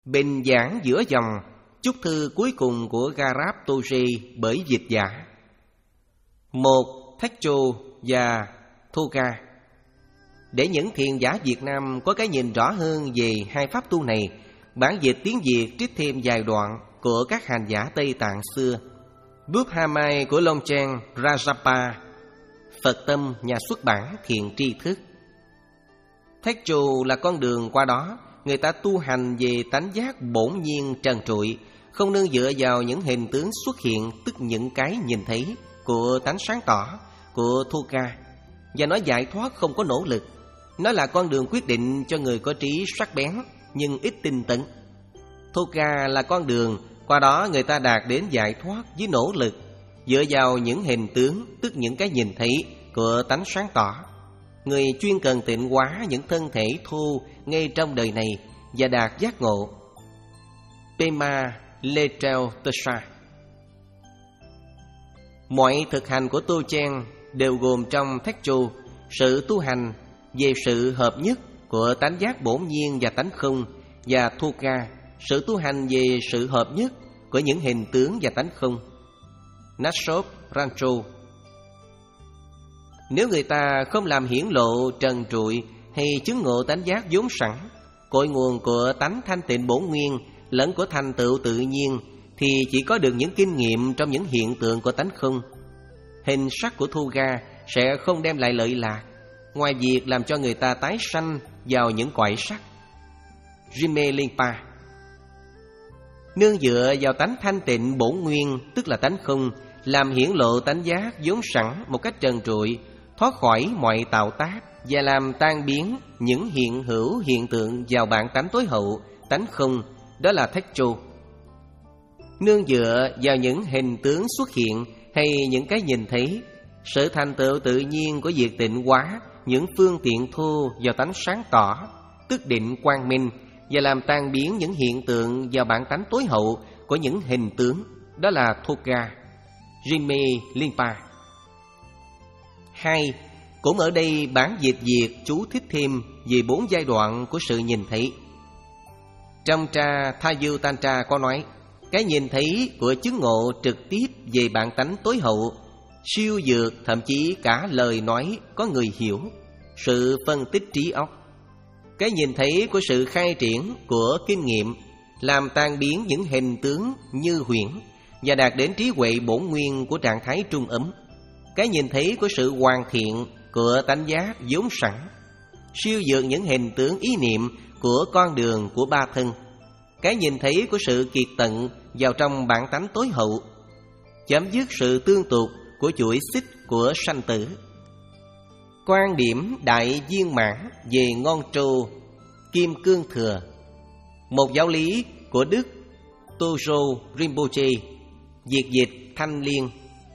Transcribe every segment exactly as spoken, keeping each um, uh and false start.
Bình giảng giữa dòng, chúc thư cuối cùng của Garab Toji bởi dịch giả. Một Thách Trô và Thoga. Để những thiền giả Việt Nam có cái nhìn rõ hơn về hai pháp tu này, bản dịch tiếng Việt trích thêm vài đoạn của các hành giả Tây Tạng xưa. Buddhamai của Longchen Rajapa, Phật Tâm, nhà xuất bản Thiện Tri Thức. Thách Trô là con đường qua đó người ta tu hành về tánh giác bổn nhiên trần trụi, không nương dựa vào những hình tướng xuất hiện, tức những cái nhìn thấy của tánh sáng tỏ của Thoga, và nó giải thoát không có nỗ lực. Nó là con đường quyết định cho người có trí sắc bén nhưng ít tinh tấn. Thoga là con đường qua đó người ta đạt đến giải thoát với nỗ lực, dựa vào những hình tướng, tức những cái nhìn thấy của tánh sáng tỏ. Người chuyên cần tịnh hóa những thân thể thô ngay trong đời này và đạt giác ngộ. Pema Letreo Tesha. Mọi thực hành của Tô Chen đều gồm trong Thách Trô sự tu hành về sự hợp nhất của tánh giác bổn nhiên và tánh không, và Thoga sự tu hành về sự hợp nhất của những hình tướng và tánh không. Nasop Rancho. Nếu người ta không làm hiển lộ trần trụi hay chứng ngộ tánh giác vốn sẵn, cội nguồn của tánh thanh tịnh bổn nguyên lẫn của thành tựu tự nhiên, thì chỉ có được những kinh nghiệm trong những hiện tượng của tánh không. Hình sắc của Thoga sẽ không đem lại lợi lạc, ngoài việc làm cho người ta tái sanh vào những cõi sắc. Jime Lingpa. Nương dựa vào tánh thanh tịnh bổn nguyên, tức là tánh không, làm hiển lộ tánh giác vốn sẵn một cách trần trụi, thoát khỏi mọi tạo tác và làm tan biến những hiện hữu hiện tượng vào bản tánh tối hậu, tánh không, đó là Thách Trô. Nương dựa vào những hình tướng xuất hiện hay những cái nhìn thấy, sự thành tựu tự nhiên của việc tịnh hóa những phương tiện thô vào tánh sáng tỏ, tức định quang minh, và làm tan biến những hiện tượng vào bản tánh tối hậu của những hình tướng, đó là Thoga. Jime Lingpa. Hai, cũng ở đây bản dịch Việt chú thích thêm về bốn giai đoạn của sự nhìn thấy. Trong tra Thayu Tantra có nói, cái nhìn thấy của chứng ngộ trực tiếp về bản tánh tối hậu, siêu dược thậm chí cả lời nói có người hiểu, sự phân tích trí óc. Cái nhìn thấy của sự khai triển của kinh nghiệm, làm tan biến những hình tướng như huyễn và đạt đến trí huệ bổn nguyên của trạng thái trung ấm. Cái nhìn thấy của sự hoàn thiện của tánh giác vốn sẵn, siêu dược những hình tướng ý niệm của con đường của ba thân. Cái nhìn thấy của sự kiệt tận vào trong bản tánh tối hậu, chấm dứt sự tương tục của chuỗi xích của sanh tử. Quan điểm đại viên mãn về ngon trô Kim Cương Thừa, một giáo lý của Đức Tojo Rinpoche, Việt dịch Thanh Liên.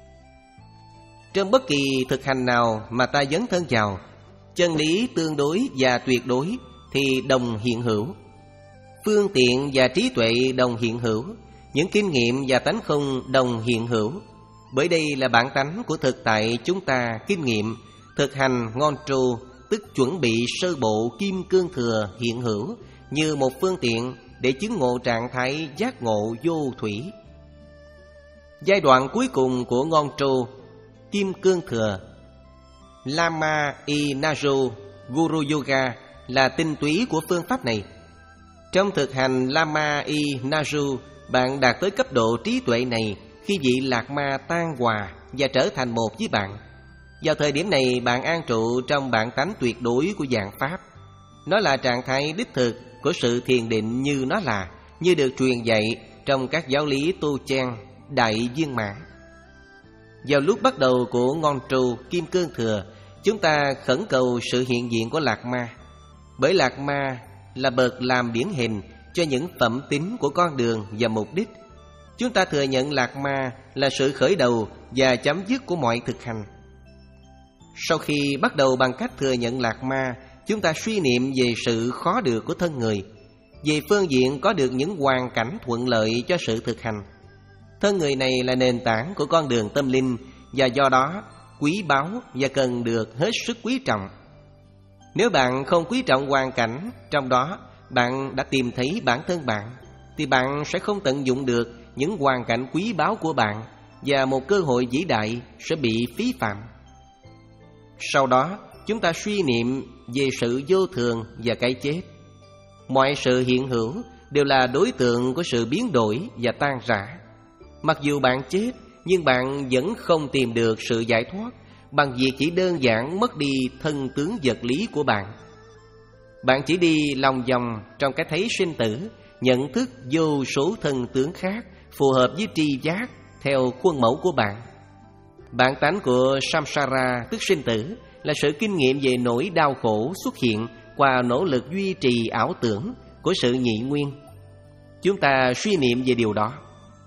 Trong bất kỳ thực hành nào mà ta dấn thân vào, chân lý tương đối và tuyệt đối thì đồng hiện hữu, phương tiện và trí tuệ đồng hiện hữu, những kinh nghiệm và tánh không đồng hiện hữu. Bởi đây là bản tánh của thực tại chúng ta kinh nghiệm, thực hành ngon trô, tức chuẩn bị sơ bộ Kim Cương Thừa hiện hữu như một phương tiện để chứng ngộ trạng thái giác ngộ vô thủy. Giai đoạn cuối cùng của ngon trô Kim Cương Thừa, Lama I Najo Guru Yoga là tinh túy của phương pháp này. Trong thực hành Lama I Najo, bạn đạt tới cấp độ trí tuệ này khi vị lạc ma tan hòa và trở thành một với bạn. Vào thời điểm này, bạn an trụ trong bản tánh tuyệt đối của dạng pháp. Nó là trạng thái đích thực của sự thiền định như nó là, như được truyền dạy trong các giáo lý Tô Chen đại viên mãn. Vào lúc bắt đầu của ngon trô Kim Cương Thừa, chúng ta khẩn cầu sự hiện diện của lạc ma. Bởi lạc ma là bậc làm điển hình cho những phẩm tính của con đường và mục đích. Chúng ta thừa nhận lạc ma là sự khởi đầu và chấm dứt của mọi thực hành. Sau khi bắt đầu bằng cách thừa nhận lạc ma, chúng ta suy niệm về sự khó được của thân người, về phương diện có được những hoàn cảnh thuận lợi cho sự thực hành. Thân người này là nền tảng của con đường tâm linh, và do đó quý báu và cần được hết sức quý trọng. Nếu bạn không quý trọng hoàn cảnh trong đó, bạn đã tìm thấy bản thân bạn. thì bạn sẽ không tận dụng được những hoàn cảnh quý báu của bạn, và một cơ hội vĩ đại sẽ bị phí phạm. Sau đó, chúng ta suy niệm về sự vô thường và cái chết. Mọi sự hiện hữu đều là đối tượng của sự biến đổi và tan rã. Mặc dù bạn chết, nhưng bạn vẫn không tìm được sự giải thoát bằng việc chỉ đơn giản mất đi thân tướng vật lý của bạn. Bạn chỉ đi lòng vòng trong cái thấy sinh tử, nhận thức vô số thân tướng khác phù hợp với tri giác theo khuôn mẫu của bạn. Bản tánh của samsara, tức sinh tử, là sự kinh nghiệm về nỗi đau khổ xuất hiện qua nỗ lực duy trì ảo tưởng của sự nhị nguyên. Chúng ta suy niệm về điều đó.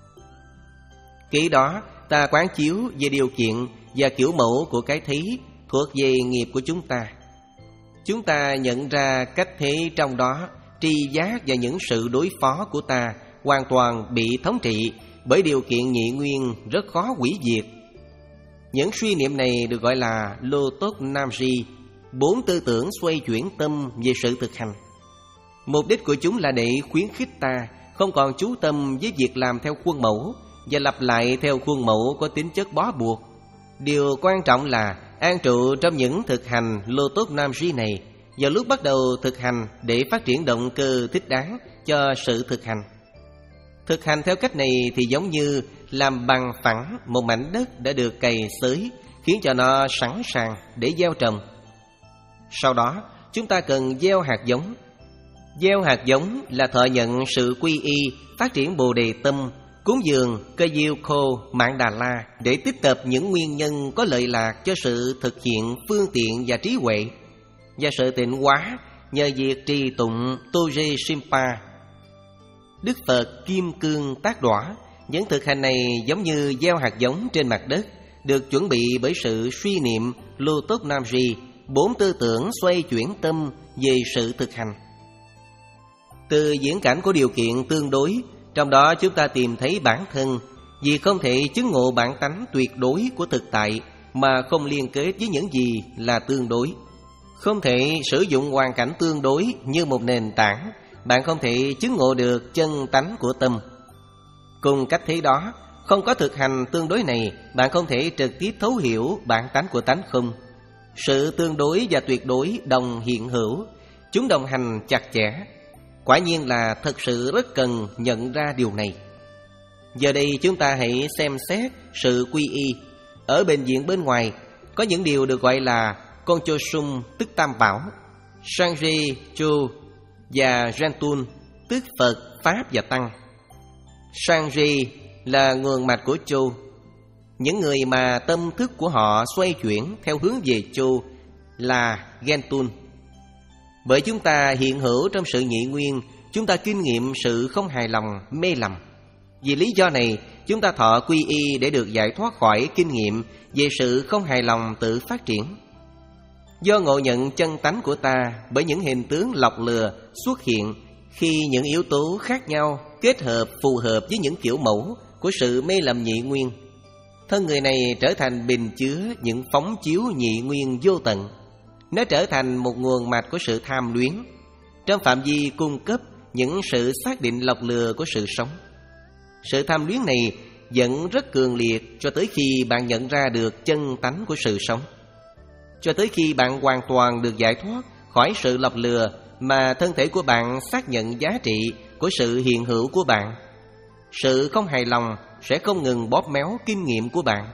Kỹ đó, ta quán chiếu về điều kiện và kiểu mẫu của cái thấy thuộc về nghiệp của chúng ta. Chúng ta nhận ra cách thế trong đó, tri giác và những sự đối phó của ta hoàn toàn bị thống trị bởi điều kiện nhị nguyên rất khó hủy diệt. Những suy niệm này được gọi là Lotos Namji, bốn tư tưởng xoay chuyển tâm về sự thực hành. Mục đích của chúng là để khuyến khích ta không còn chú tâm với việc làm theo khuôn mẫu và lặp lại theo khuôn mẫu có tính chất bó buộc. Điều quan trọng là an trụ trong những thực hành Lotos Namji này vào lúc bắt đầu thực hành để phát triển động cơ thích đáng cho sự thực hành. Thực hành theo cách này thì giống như làm bằng phẳng một mảnh đất đã được cày xới, khiến cho nó sẵn sàng để gieo trồng. Sau đó, chúng ta cần gieo hạt giống. Gieo hạt giống là thọ nhận sự quy y, phát triển bồ đề tâm, cúng dường cây diêu khô Mạn Đà La để tích tập những nguyên nhân có lợi lạc cho sự thực hiện phương tiện và trí huệ, và sự tịnh hóa nhờ việc trì tụng Toje Simpa. Đức Phật kim cương tác đọa. Những thực hành này giống như gieo hạt giống trên mặt đất, được chuẩn bị bởi sự suy niệm Lotos Namji, bốn tư tưởng xoay chuyển tâm về sự thực hành. Từ diễn cảnh của điều kiện tương đối, trong đó chúng ta tìm thấy bản thân, vì không thể chứng ngộ bản tánh tuyệt đối của thực tại mà không liên kết với những gì là tương đối. Không thể sử dụng hoàn cảnh tương đối như một nền tảng, bạn không thể chứng ngộ được chân tánh của tâm. Cùng cách thế đó, không có thực hành tương đối này, bạn không thể trực tiếp thấu hiểu bản tánh của tánh không. Sự tương đối và tuyệt đối đồng hiện hữu, chúng đồng hành chặt chẽ. Quả nhiên là thật sự rất cần nhận ra điều này. Giờ đây chúng ta hãy xem xét sự quy y. Ở bệnh viện bên ngoài có những điều được gọi là Conchosum, tức Tam Bảo, Sangye, Chu và Gentun, tức Phật, Pháp và Tăng. Sangye là nguồn mạch của Chu. Những người mà tâm thức của họ xoay chuyển theo hướng về Chu là Gentun. Bởi chúng ta hiện hữu trong sự nhị nguyên, chúng ta kinh nghiệm sự không hài lòng, mê lầm. Vì lý do này, chúng ta thọ quy y để được giải thoát khỏi kinh nghiệm về sự không hài lòng tự phát triển. Do ngộ nhận chân tánh của ta bởi những hình tướng lọc lừa xuất hiện khi những yếu tố khác nhau kết hợp phù hợp với những kiểu mẫu của sự mê lầm nhị nguyên, thân người này trở thành bình chứa những phóng chiếu nhị nguyên vô tận. Nó trở thành một nguồn mạch của sự tham luyến, trong phạm vi cung cấp những sự xác định lọc lừa của sự sống. Sự tham luyến này vẫn rất cường liệt cho tới khi bạn nhận ra được chân tánh của sự sống. Cho tới khi bạn hoàn toàn được giải thoát khỏi sự lọc lừa mà thân thể của bạn xác nhận giá trị của sự hiện hữu của bạn, sự không hài lòng sẽ không ngừng bóp méo kinh nghiệm của bạn.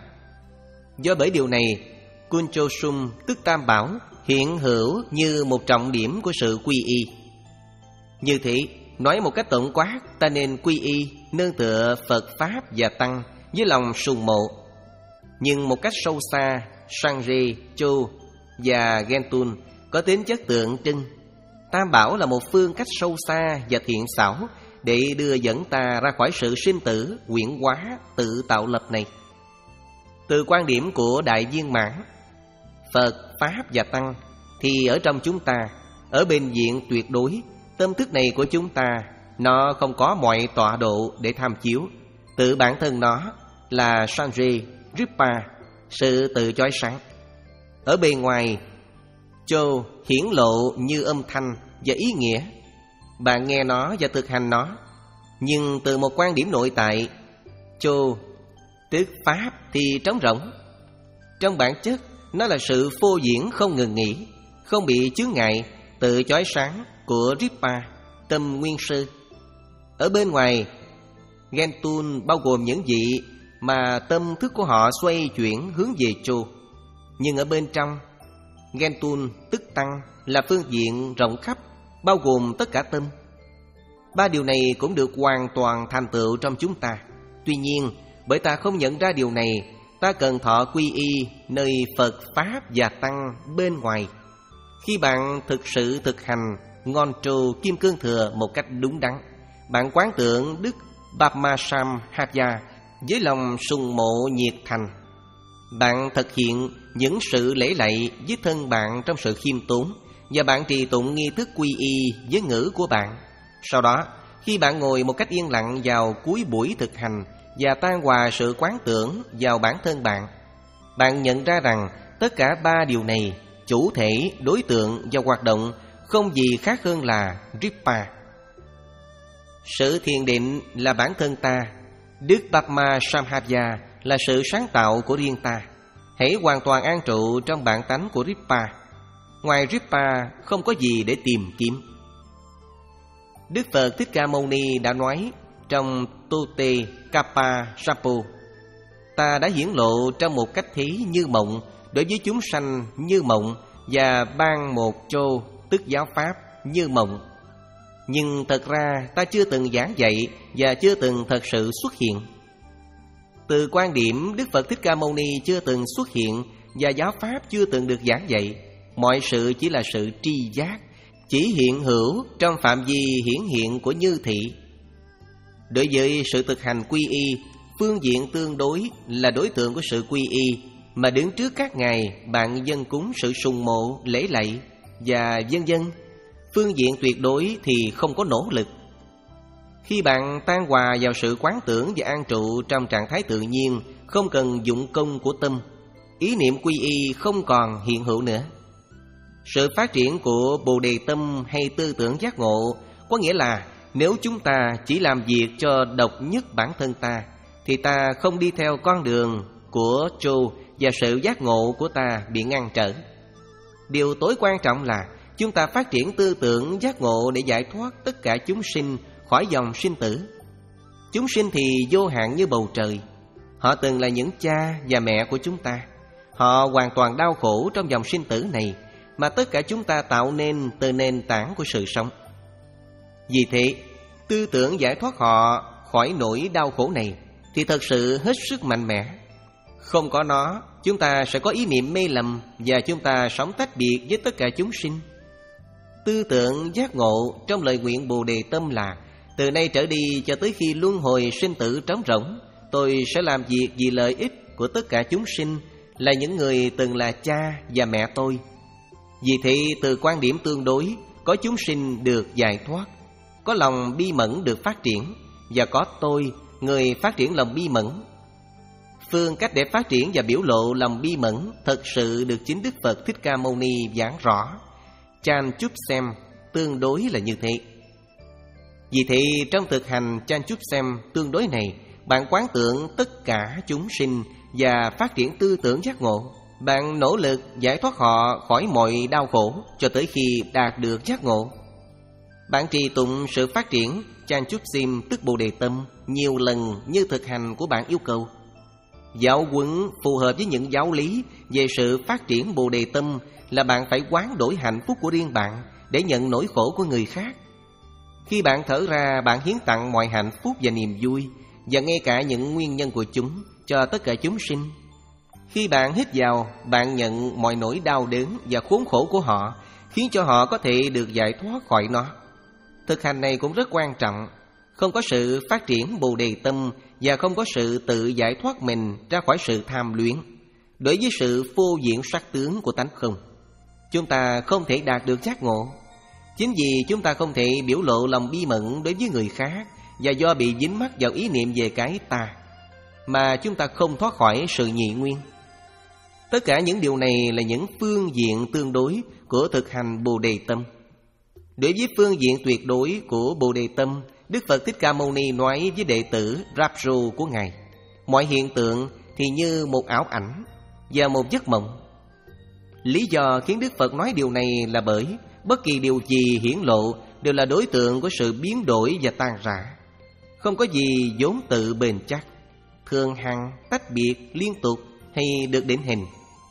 Do bởi điều này, Kunchosum, tức Tam Bảo, hiện hữu như một trọng điểm của sự quy y. Như thế, nói một cách tổng quát, ta nên quy y nương tựa Phật, Pháp và Tăng với lòng sùng mộ. Nhưng một cách sâu xa, Sangye, Chu và Gentun có tính chất tượng trưng. Tam Bảo là một phương cách sâu xa và thiện xảo để đưa dẫn ta ra khỏi sự sinh tử, quyển hóa, tự tạo lập này. Từ quan điểm của Đại Viên Mãn, Phật, Pháp và Tăng, thì ở trong chúng ta, ở bên diện tuyệt đối, tâm thức này của chúng ta, nó không có mọi tọa độ để tham chiếu. Tự bản thân nó là Sangye, Ripa, sự tự chói sáng. Ở bề ngoài, Châu hiển lộ như âm thanh và ý nghĩa. Bạn nghe nó và thực hành nó. Nhưng từ một quan điểm nội tại, Chô tức Pháp thì trống rỗng. Trong bản chất, nó là sự phô diễn không ngừng nghỉ, không bị chướng ngại, tự chói sáng của Ripa, tâm nguyên sư. Ở bên ngoài, Gentun bao gồm những vị mà tâm thức của họ xoay chuyển hướng về Chô. Nhưng ở bên trong, Gentun tức Tăng là phương diện rộng khắp, bao gồm tất cả tâm. Ba điều này cũng được hoàn toàn thành tựu trong chúng ta. Tuy nhiên, bởi ta không nhận ra điều này, ta cần thọ quy y nơi Phật, Pháp và Tăng bên ngoài. Khi bạn thực sự thực hành Ngon Trô Kim Cương Thừa một cách đúng đắn, bạn quán tưởng Đức Bapmasam Hapya với lòng sùng mộ nhiệt thành. Bạn thực hiện những sự lễ lạy với thân bạn trong sự khiêm tốn, và bạn trì tụng nghi thức quy y với ngữ của bạn. Sau đó, khi bạn ngồi một cách yên lặng vào cuối buổi thực hành và tan hòa sự quán tưởng vào bản thân bạn, bạn nhận ra rằng tất cả ba điều này, chủ thể, đối tượng và hoạt động, không gì khác hơn là Ripa. Sự thiền định là bản thân ta, Đức Bapma Samhapya là sự sáng tạo của riêng ta. Hãy hoàn toàn an trụ trong bản tánh của Ripa. Ngoài Ripa không có gì để tìm kiếm. Đức Phật Thích Ca Mâu Ni đã nói trong Tote Kappa Sapo: ta đã hiển lộ trong một cách thí như mộng đối với chúng sanh như mộng, và ban một Chô tức giáo pháp như mộng. Nhưng thật ra ta chưa từng giảng dạy và chưa từng thật sự xuất hiện. Từ quan điểm Đức Phật Thích Ca Mâu Ni chưa từng xuất hiện và giáo pháp chưa từng được giảng dạy, mọi sự chỉ là sự tri giác, chỉ hiện hữu trong phạm vi hiển hiện của như thị. Đối với sự thực hành quy y, phương diện tương đối là đối tượng của sự quy y, mà đứng trước các ngài bạn dâng cúng sự sùng mộ, lễ lạy và vân vân. Phương diện tuyệt đối thì không có nỗ lực. Khi bạn tan hòa vào sự quán tưởng và an trụ trong trạng thái tự nhiên, không cần dụng công của tâm, ý niệm quy y không còn hiện hữu nữa. Sự phát triển của Bồ Đề Tâm hay tư tưởng giác ngộ có nghĩa là nếu chúng ta chỉ làm việc cho độc nhất bản thân ta, thì ta không đi theo con đường của Chô và sự giác ngộ của ta bị ngăn trở. Điều tối quan trọng là chúng ta phát triển tư tưởng giác ngộ để giải thoát tất cả chúng sinh khỏi dòng sinh tử. Chúng sinh thì vô hạn như bầu trời. Họ từng là những cha và mẹ của chúng ta. Họ hoàn toàn đau khổ trong dòng sinh tử này mà tất cả chúng ta tạo nên từ nền tảng của sự sống. Vì thế, tư tưởng giải thoát họ khỏi nỗi đau khổ này thì thật sự hết sức mạnh mẽ. Không có nó, chúng ta sẽ có ý niệm mê lầm và chúng ta sống tách biệt với tất cả chúng sinh. Tư tưởng giác ngộ trong lời nguyện Bồ Đề Tâm là: từ nay trở đi cho tới khi luân hồi sinh tử trống rỗng, tôi sẽ làm việc vì lợi ích của tất cả chúng sinh, là những người từng là cha và mẹ tôi. Vì thế, từ quan điểm tương đối, có chúng sinh được giải thoát, có lòng bi mẫn được phát triển, và có tôi, người phát triển lòng bi mẫn. Phương cách để phát triển và biểu lộ lòng bi mẫn thật sự được chính Đức Phật Thích Ca Mâu Ni giảng rõ. Chan Chúp Xem tương đối là như thế. Vì thế, trong thực hành Chan Chúp Xem tương đối này, bạn quán tưởng tất cả chúng sinh và phát triển tư tưởng giác ngộ. Bạn nỗ lực giải thoát họ khỏi mọi đau khổ cho tới khi đạt được giác ngộ. Bạn trì tụng sự phát triển Chan Chúp Sim tức Bồ Đề Tâm nhiều lần như thực hành của bạn yêu cầu. Giáo huấn phù hợp với những giáo lý về sự phát triển Bồ Đề Tâm là bạn phải hoán đổi hạnh phúc của riêng bạn để nhận nỗi khổ của người khác. Khi bạn thở ra, bạn hiến tặng mọi hạnh phúc và niềm vui, và ngay cả những nguyên nhân của chúng, cho tất cả chúng sinh. Khi bạn hít vào, bạn nhận mọi nỗi đau đớn và khốn khổ của họ, khiến cho họ có thể được giải thoát khỏi nó. Thực hành này cũng rất quan trọng. Không có sự phát triển Bồ Đề Tâm và không có sự tự giải thoát mình ra khỏi sự tham luyến đối với sự phô diễn sắc tướng của tánh không, chúng ta không thể đạt được giác ngộ. Chính vì chúng ta không thể biểu lộ lòng bi mẫn đối với người khác, và do bị dính mắc vào ý niệm về cái ta, mà chúng ta không thoát khỏi sự nhị nguyên. Tất cả những điều này là những phương diện tương đối của thực hành Bồ Đề Tâm. Đối với phương diện tuyệt đối của Bồ Đề Tâm Đức Phật Thích Ca Mâu Ni nói với đệ tử Rapro của Ngài, mọi hiện tượng thì như một ảo ảnh và một giấc mộng. Lý do khiến Đức Phật nói điều này là bởi bất kỳ điều gì hiển lộ đều là đối tượng của sự biến đổi và tan rã. Không có gì vốn tự bền chắc, thường hằng, tách biệt, liên tục hay được định hình.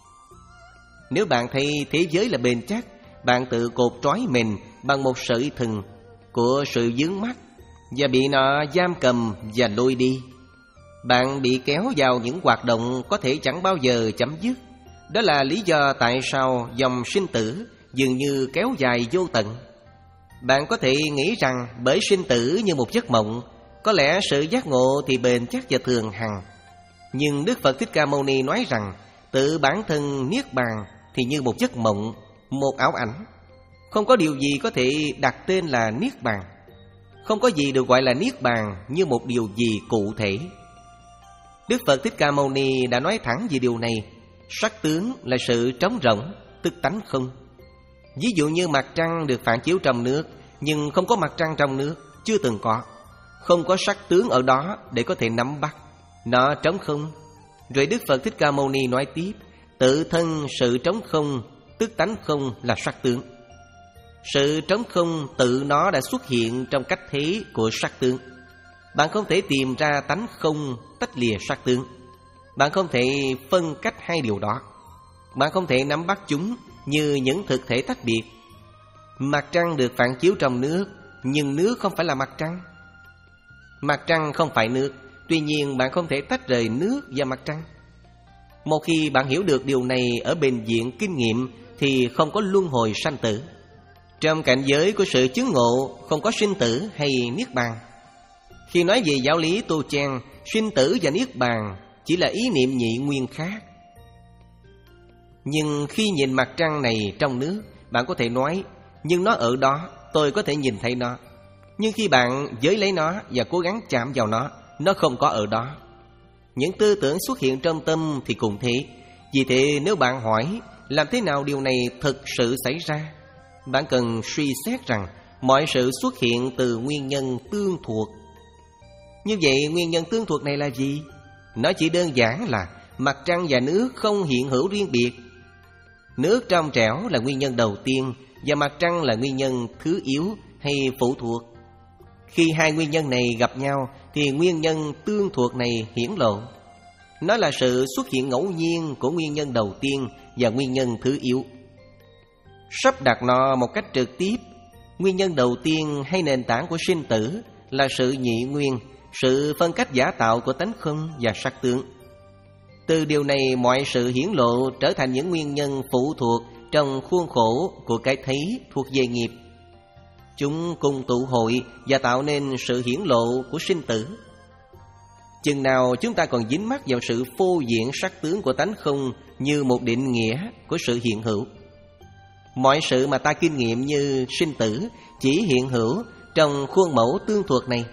Nếu bạn thấy thế giới là bền chắc, bạn tự cột trói mình bằng một sợi thừng của sự vướng mắc và bị nó giam cầm và lôi đi. Bạn bị kéo vào những hoạt động có thể chẳng bao giờ chấm dứt. Đó là lý do tại sao dòng sinh tử dường như kéo dài vô tận. Bạn có thể nghĩ rằng bởi sinh tử như một giấc mộng, có lẽ sự giác ngộ thì bền chắc và thường hằng. Nhưng Đức Phật Thích Ca Mâu Ni nói rằng tự bản thân niết bàn thì như một giấc mộng, một ảo ảnh. Không có điều gì có thể đặt tên là niết bàn. Không có gì được gọi là niết bàn như một điều gì cụ thể. Đức Phật Thích Ca Mâu Ni đã nói thẳng về điều này. Sắc tướng là sự trống rỗng, tức tánh không. Ví dụ như mặt trăng được phản chiếu trong nước, nhưng không có mặt trăng trong nước, chưa từng có. Không có sắc tướng ở đó để có thể nắm bắt. Nó trống không. Rồi Đức Phật Thích Ca Mâu Ni nói tiếp, tự thân sự trống không, tức tánh không là sắc tướng. Sự trống không tự nó đã xuất hiện trong cách thế của sắc tướng. Bạn không thể tìm ra tánh không tách lìa sắc tướng. Bạn không thể phân cách hai điều đó. Bạn không thể nắm bắt chúng như những thực thể tách biệt. Mặt trăng được phản chiếu trong nước, nhưng nước không phải là mặt trăng. Mặt trăng không phải nước, tuy nhiên bạn không thể tách rời nước và mặt trăng. Một khi bạn hiểu được điều này ở bên diện kinh nghiệm thì không có luân hồi sanh tử. Trong cảnh giới của sự chứng ngộ không có sinh tử hay niết bàn. Khi nói về giáo lý Tô Chan, sinh tử và niết bàn chỉ là ý niệm nhị nguyên khác. Nhưng khi nhìn mặt trăng này trong nước, bạn có thể nói, nhưng nó ở đó, tôi có thể nhìn thấy nó. Nhưng khi bạn giới lấy nó và cố gắng chạm vào nó, nó không có ở đó. Những tư tưởng xuất hiện trong tâm thì cũng thế. Vì thế nếu bạn hỏi làm thế nào điều này thực sự xảy ra, bạn cần suy xét rằng mọi sự xuất hiện từ nguyên nhân tương thuộc. Như vậy nguyên nhân tương thuộc này là gì? Nó chỉ đơn giản là mặt trăng và nước không hiện hữu riêng biệt. Nước trong trẻo là nguyên nhân đầu tiên và mặt trăng là nguyên nhân thứ yếu hay phụ thuộc. Khi hai nguyên nhân này gặp nhau thì nguyên nhân tương thuộc này hiển lộ. Nó là sự xuất hiện ngẫu nhiên của nguyên nhân đầu tiên và nguyên nhân thứ yếu. Sắp đặt nó một cách trực tiếp, nguyên nhân đầu tiên hay nền tảng của sinh tử là sự nhị nguyên, sự phân cách giả tạo của tánh không và sắc tướng. Từ điều này mọi sự hiển lộ trở thành những nguyên nhân phụ thuộc trong khuôn khổ của cái thấy thuộc về nghiệp. Chúng cùng tụ hội và tạo nên sự hiển lộ của sinh tử. Chừng nào chúng ta còn dính mắc vào sự phô diễn sắc tướng của tánh không như một định nghĩa của sự hiện hữu. Mọi sự mà ta kinh nghiệm như sinh tử chỉ hiện hữu trong khuôn mẫu tương thuộc này.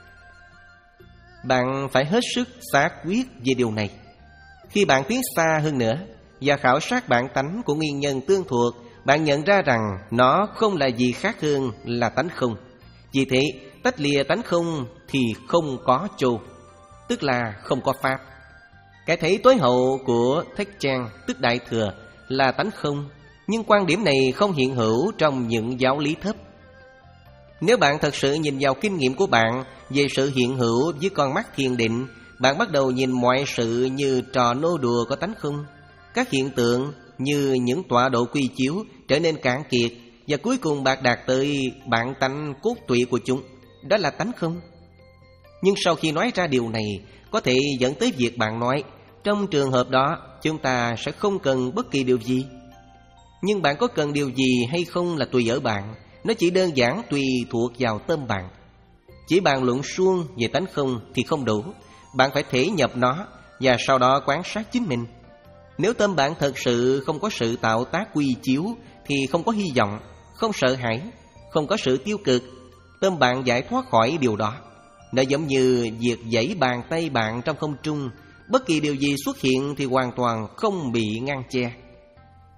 Bạn phải hết sức xác quyết về điều này. Khi bạn tiến xa hơn nữa và khảo sát bản tánh của nguyên nhân tương thuộc, bạn nhận ra rằng nó không là gì khác hơn là tánh không. Vì thế, tách lìa tánh không thì không có chô, tức là không có pháp. Cái thấy tối hậu của Thích Trang, tức Đại Thừa, là tánh không. Nhưng quan điểm này không hiện hữu trong những giáo lý thấp. Nếu bạn thật sự nhìn vào kinh nghiệm của bạn về sự hiện hữu với con mắt thiền định, bạn bắt đầu nhìn mọi sự như trò nô đùa có tánh không. Các hiện tượng như những tọa độ quy chiếu trở nên cạn kiệt, và cuối cùng bạn đạt tới bản tánh cốt tủy của chúng. Đó là tánh không. Nhưng sau khi nói ra điều này, có thể dẫn tới việc bạn nói, trong trường hợp đó chúng ta sẽ không cần bất kỳ điều gì. Nhưng bạn có cần điều gì hay không là tùy ở bạn. Nó chỉ đơn giản tùy thuộc vào tâm bạn. Chỉ bàn luận suông về tánh không thì không đủ. Bạn phải thể nhập nó và sau đó quan sát chính mình. Nếu tâm bạn thật sự không có sự tạo tác quy chiếu thì không có hy vọng, không sợ hãi, không có sự tiêu cực. Tâm bạn giải thoát khỏi điều đó. Nó giống như việc giãy bàn tay bạn trong không trung. Bất kỳ điều gì xuất hiện thì hoàn toàn không bị ngăn che.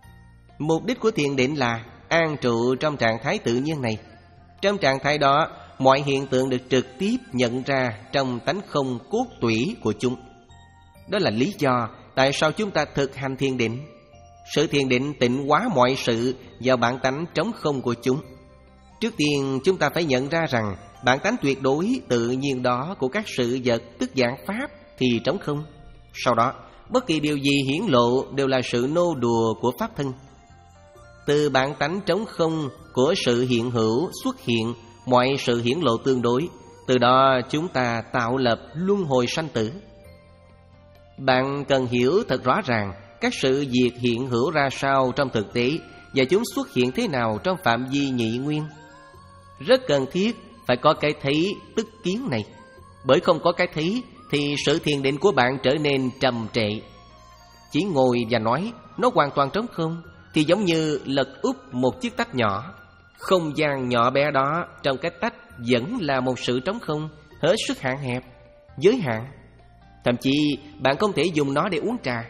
Mục đích của thiền định là an trụ trong trạng thái tự nhiên này. Trong trạng thái đó, mọi hiện tượng được trực tiếp nhận ra trong tánh không cốt tủy của chúng. Đó là lý do tại sao chúng ta thực hành thiền định. Sự thiền định tịnh hóa mọi sự vào bản tánh trống không của chúng. Trước tiên chúng ta phải nhận ra rằng bản tánh tuyệt đối tự nhiên đó của các sự vật tức dạng pháp thì trống không. Sau đó, bất kỳ điều gì hiển lộ đều là sự nô đùa của pháp thân. Từ bản tánh trống không của sự hiện hữu xuất hiện mọi sự hiển lộ tương đối. Từ đó chúng ta tạo lập luân hồi sanh tử. Bạn cần hiểu thật rõ ràng các sự việc hiện hữu ra sao trong thực tế và chúng xuất hiện thế nào trong phạm vi nhị nguyên. Rất cần thiết phải có cái thấy tức kiến này. Bởi không có cái thấy thì sự thiền định của bạn trở nên trầm trệ. Chỉ ngồi và nói nó hoàn toàn trống không thì giống như lật úp một chiếc tách nhỏ. Không gian nhỏ bé đó trong cái tách vẫn là một sự trống không, hết sức hạn hẹp, giới hạn. Thậm chí bạn không thể dùng nó để uống trà.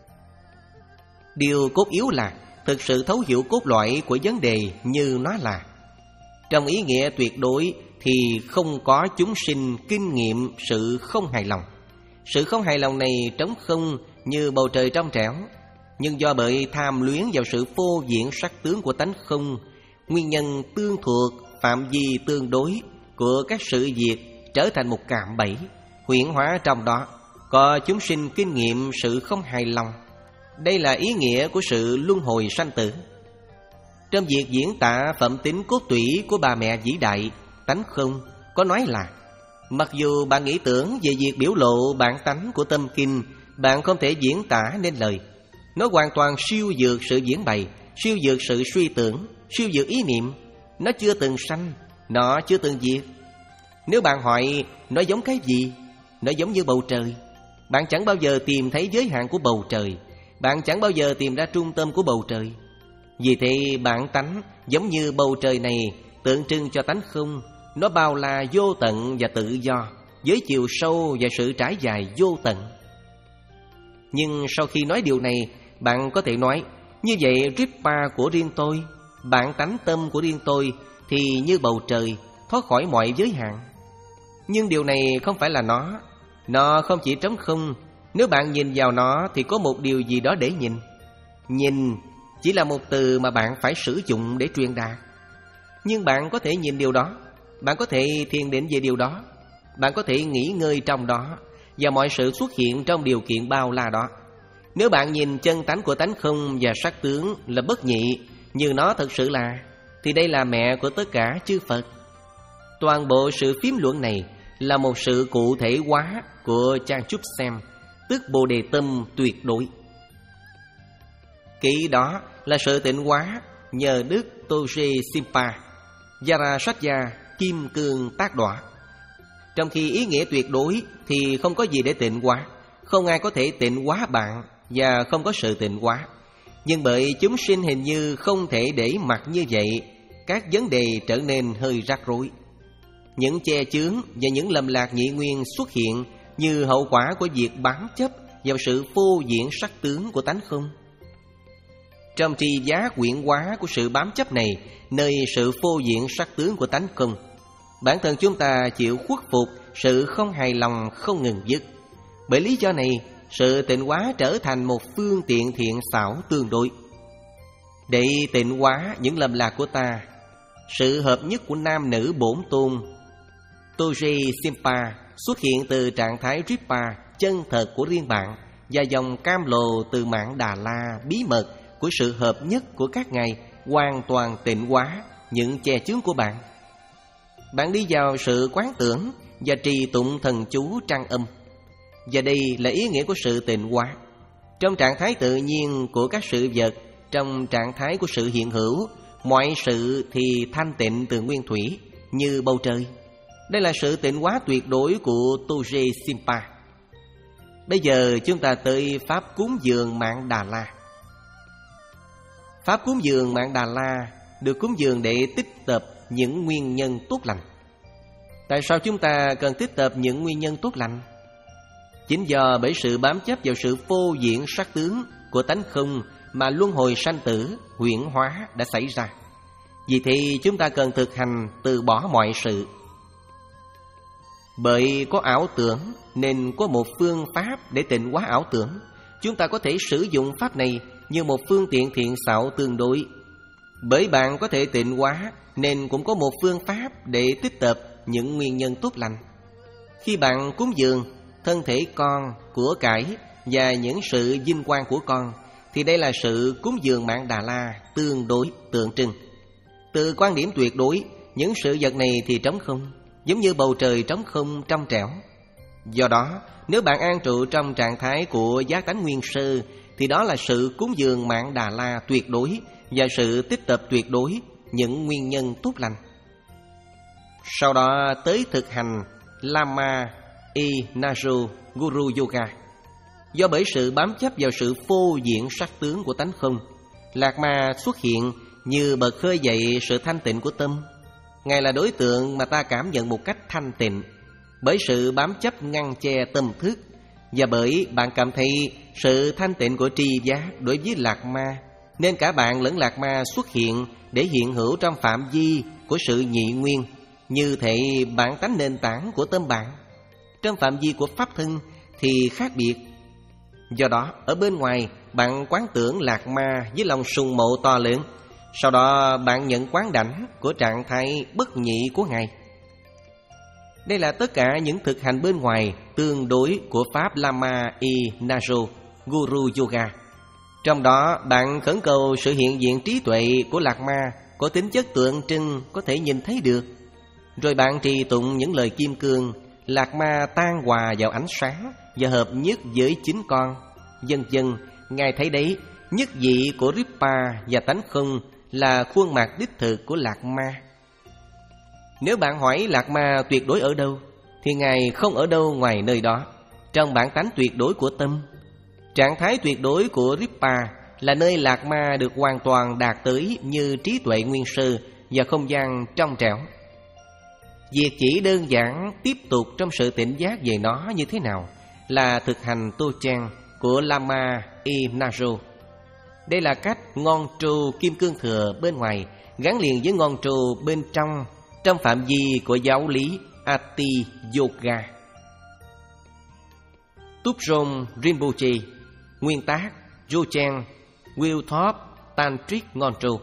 Điều cốt yếu là thực sự thấu hiểu cốt lõi của vấn đề như nó là. Trong ý nghĩa tuyệt đối thì không có chúng sinh kinh nghiệm sự không hài lòng. Sự không hài lòng này trống không như bầu trời trong trẻo. Nhưng do bởi tham luyến vào sự phô diễn sắc tướng của tánh không, nguyên nhân tương thuộc phạm vi tương đối của các sự việc trở thành một cạm bẫy, huyễn hóa trong đó có chúng sinh kinh nghiệm sự không hài lòng. Đây là ý nghĩa của sự luân hồi sanh tử. Trong việc diễn tả phẩm tính cốt tủy của bà mẹ vĩ đại tánh không có nói là mặc dù bạn nghĩ tưởng về việc biểu lộ bản tánh của tâm kinh, bạn không thể diễn tả nên lời. Nó hoàn toàn siêu vượt sự diễn bày, siêu vượt sự suy tưởng, siêu vượt ý niệm. Nó chưa từng sanh, nó chưa từng diệt. Nếu bạn hỏi nó giống cái gì, nó giống như bầu trời. Bạn chẳng bao giờ tìm thấy giới hạn của bầu trời. Bạn chẳng bao giờ tìm ra trung tâm của bầu trời. Vì thế bản tánh giống như bầu trời này tượng trưng cho tánh không. Nó bao la vô tận và tự do, với chiều sâu và sự trải dài vô tận. Nhưng sau khi nói điều này, bạn có thể nói như vậy Ripa của riêng tôi, bản tánh tâm của riêng tôi thì như bầu trời, thoát khỏi mọi giới hạn. Nhưng điều này không phải là nó. Nó không chỉ trống không. Nếu bạn nhìn vào nó thì có một điều gì đó để nhìn. Nhìn chỉ là một từ mà bạn phải sử dụng để truyền đạt. Nhưng bạn có thể nhìn điều đó. Bạn có thể thiền định về điều đó. Bạn có thể nghỉ ngơi trong đó và mọi sự xuất hiện trong điều kiện bao la đó. Nếu bạn nhìn chân tánh của tánh không và sắc tướng là bất nhị như nó thật sự là, thì đây là mẹ của tất cả chư Phật. Toàn bộ sự phiếm luận này là một sự cụ thể hóa của Trang Trúc Xem, tức Bồ Đề Tâm tuyệt đối. Kỹ đó là sự tịnh hóa nhờ Đức Toje Simpa, Yarasatya Kim Cương Tác Đọa. Trong khi ý nghĩa tuyệt đối thì không có gì để tịnh hóa. Không ai có thể tịnh hóa bạn và không có sự tịnh hóa. Nhưng bởi chúng sinh hình như không thể để mặc như vậy, các vấn đề trở nên hơi rắc rối. Những che chướng và những lầm lạc nhị nguyên xuất hiện như hậu quả của việc bám chấp vào sự phô diễn sắc tướng của tánh không. Trong tri giác quyển hóa của sự bám chấp này, nơi sự phô diễn sắc tướng của tánh không, bản thân chúng ta chịu khuất phục sự không hài lòng không ngừng dứt. Bởi lý do này, sự tịnh hóa trở thành một phương tiện thiện xảo tương đối. Để tịnh hóa những lầm lạc của ta, sự hợp nhất của nam nữ bổn tôn Toje Simpa xuất hiện từ trạng thái Ripa chân thật của riêng bạn và dòng cam lồ từ mạng Đà La bí mật của sự hợp nhất của các ngài hoàn toàn tịnh hóa những che chướng của bạn. Bạn đi vào sự quán tưởng và trì tụng thần chú trang âm. Và đây là ý nghĩa của sự tịnh hóa. Trong trạng thái tự nhiên của các sự vật, trong trạng thái của sự hiện hữu, mọi sự thì thanh tịnh từ nguyên thủy như bầu trời. Đây là sự tịnh hóa tuyệt đối của Toje Simpa. Bây giờ chúng ta tới pháp cúng dường mạng Đà La. Pháp cúng dường mạng Đà La được cúng dường để tích tập những nguyên nhân tốt lành. Tại sao chúng ta cần tích tập những nguyên nhân tốt lành? Chính do bởi sự bám chấp vào sự phô diễn sắc tướng của tánh không mà luân hồi sanh tử, huyễn hóa đã xảy ra. Vì thế chúng ta cần thực hành từ bỏ mọi sự, Bởi có ảo tưởng nên có một phương pháp để tịnh hóa ảo tưởng. Chúng ta có thể sử dụng pháp này như một phương tiện thiện xảo tương đối. Bởi bạn có thể tịnh hóa nên cũng có một phương pháp để tích tập những nguyên nhân tốt lành. Khi bạn cúng dường thân thể con, của cải và những sự vinh quang của con, thì đây là sự cúng dường Mạn Đà La tương đối tượng trưng. Từ quan điểm tuyệt đối, những sự vật này thì trống không, giống như bầu trời trống không trong trẻo. Do đó, nếu bạn an trụ trong trạng thái của giác tánh nguyên sơ, thì đó là sự cúng dường Mạn Đà La tuyệt đối và sự tích tập tuyệt đối những nguyên nhân tốt lành. Sau đó tới thực hành Lama E Najo Guru Yoga. Do bởi sự bám chấp vào sự phô diễn sắc tướng của tánh không, Lạc Ma xuất hiện như bậc khơi dậy sự thanh tịnh của tâm. Ngài là đối tượng mà ta cảm nhận một cách thanh tịnh bởi sự bám chấp ngăn che tâm thức, và bởi bạn cảm thấy sự thanh tịnh của tri giác đối với Lạc Ma, nên cả bạn lẫn Lạc Ma xuất hiện để hiện hữu trong phạm vi của sự nhị nguyên, như thể bản tánh nền tảng của tâm bạn. Trong phạm vi của pháp thân thì khác biệt. Do đó, ở bên ngoài bạn quán tưởng Lạc Ma với lòng sùng mộ to lớn. Sau đó bạn nhận quán đảnh của trạng thái bất nhị của Ngài. Đây là tất cả những thực hành bên ngoài tương đối của Pháp Lama E Najo Guru Yoga. Trong đó bạn khẩn cầu sự hiện diện trí tuệ của Lạc Ma có tính chất tượng trưng có thể nhìn thấy được. Rồi bạn trì tụng những lời kim cương, Lạc Ma tan hòa vào ánh sáng và hợp nhất với chính con. Dần dần, Ngài thấy đấy, nhất vị của Ripa và tánh không là khuôn mặt đích thực của Lạc Ma. Nếu bạn hỏi Lạc Ma tuyệt đối ở đâu, thì Ngài không ở đâu ngoài nơi đó, trong bản tánh tuyệt đối của tâm. Trạng thái tuyệt đối của Ripa là nơi Lạc Ma được hoàn toàn đạt tới như trí tuệ nguyên sơ và không gian trong trẻo. Việc chỉ đơn giản tiếp tục trong sự tỉnh giác về nó như thế nào là thực hành Tô Chan của Lama E Najo. Đây là cách ngón trù kim cương thừa bên ngoài gắn liền với ngón trù bên trong, trong phạm vi của giáo lý Ati Yoga. Tuprom Rinpoche, nguyên tác Jochen Wilthorpe Tantric Ngondro.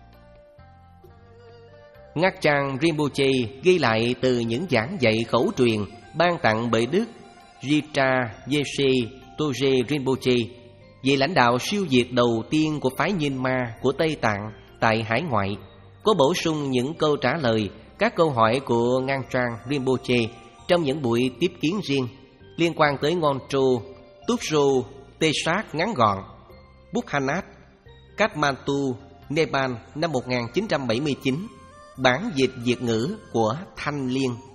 Ngắt Trang Rinpoche ghi lại từ những giảng dạy khẩu truyền ban tặng bởi Đức Rita Yeshe Toje Rinpoche, vị lãnh đạo siêu việt đầu tiên của phái Nhiên Ma của Tây Tạng tại hải ngoại, có bổ sung những câu trả lời các câu hỏi của Ngang Trang Rinpoche trong những buổi tiếp kiến riêng liên quan tới Ngondro, Tupro, Tê Sát ngắn gọn, Bukhanat, Kathmandu, Nepal năm một nghìn chín trăm bảy mươi chín, bản dịch Việt ngữ của Thanh Liên.